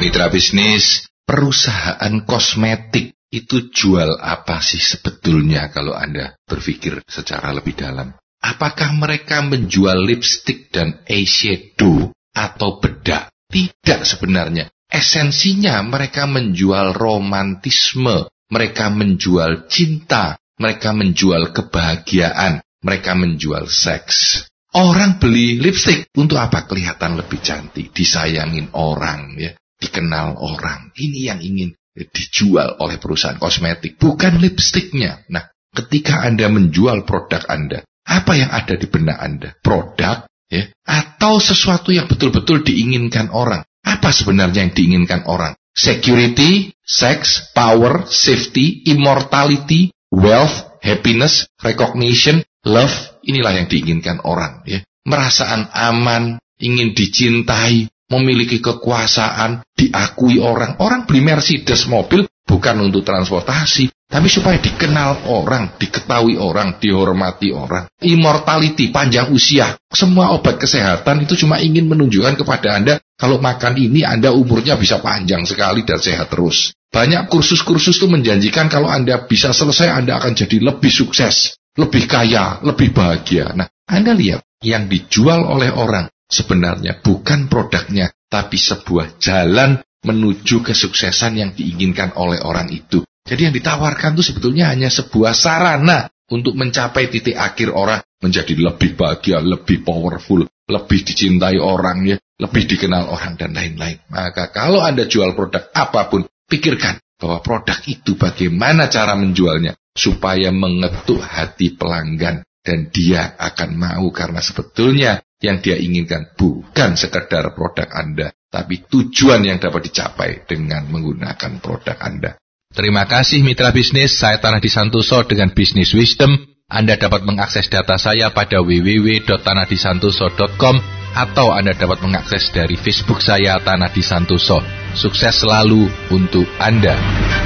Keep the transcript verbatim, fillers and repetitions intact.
Mitra bisnis, perusahaan kosmetik itu jual apa sih sebetulnya kalau Anda berpikir secara lebih dalam? Apakah mereka menjual lipstik dan eyeshadow atau bedak? Tidak sebenarnya. Esensinya mereka menjual romantisme, mereka menjual cinta, mereka menjual kebahagiaan, mereka menjual seks. Orang beli lipstik untuk apa? Kelihatan lebih cantik, disayangin orang, ya, dikenal orang. Ini yang ingin dijual oleh perusahaan kosmetik, bukan lipstiknya. Nah, ketika Anda menjual produk Anda, apa yang ada di benak Anda? Produk, ya, atau sesuatu yang betul-betul diinginkan orang? Apa sebenarnya yang diinginkan orang? Security, sex, power, safety, immortality, wealth, happiness, recognition, love. Inilah yang diinginkan orang, ya. Merasaan aman, ingin dicintai, memiliki kekuasaan, diakui orang. Orang beli Mercedes mobil bukan untuk transportasi, tapi supaya dikenal orang, diketahui orang, dihormati orang. Immortality, panjang usia. Semua obat kesehatan itu cuma ingin menunjukkan kepada Anda, kalau makan ini Anda umurnya bisa panjang sekali dan sehat terus. Banyak kursus-kursus itu menjanjikan kalau Anda bisa selesai, Anda akan jadi lebih sukses, lebih kaya, lebih bahagia. Nah, Anda lihat, yang dijual oleh orang sebenarnya bukan produknya, tapi sebuah jalan menuju kesuksesan yang diinginkan oleh orang itu. Jadi yang ditawarkan itu sebetulnya hanya sebuah sarana untuk mencapai titik akhir orang menjadi lebih bahagia, lebih powerful, lebih dicintai orang, ya, lebih dikenal orang, dan lain-lain. Maka kalau Anda jual produk apapun, pikirkan bahwa produk itu bagaimana cara menjualnya supaya mengetuk hati pelanggan, dan dia akan mau, karena sebetulnya yang dia inginkan bukan sekedar produk Anda, tapi tujuan yang dapat dicapai dengan menggunakan produk Anda. Terima kasih mitra bisnis, saya Tanah Disantoso dengan Business Wisdom. Anda dapat mengakses data saya pada w w w dot tanah disantoso dot com atau Anda dapat mengakses dari Facebook saya Tanah Disantoso. Sukses selalu untuk Anda.